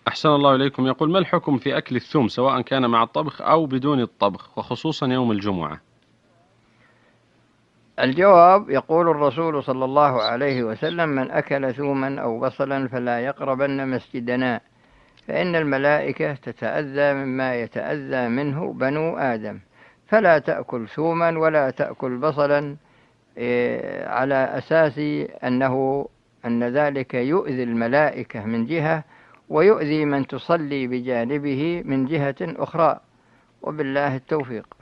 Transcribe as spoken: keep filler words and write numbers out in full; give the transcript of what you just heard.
أحسن الله إليكم. يقول: ما الحكم في أكل الثوم سواء كان مع الطبخ أو بدون الطبخ، وخصوصا يوم الجمعة؟ الجواب: يقول الرسول صلى الله عليه وسلم: من أكل ثوما أو بصلا فلا يقربن مسجدنا، فإن الملائكة تتأذى مما يتأذى منه بنو آدم. فلا تأكل ثوما ولا تأكل بصلا، إيه، على أساس أنه أن ذلك يؤذي الملائكة من جهة، ويؤذي من تصلي بجانبه من جهة أخرى. وبالله التوفيق.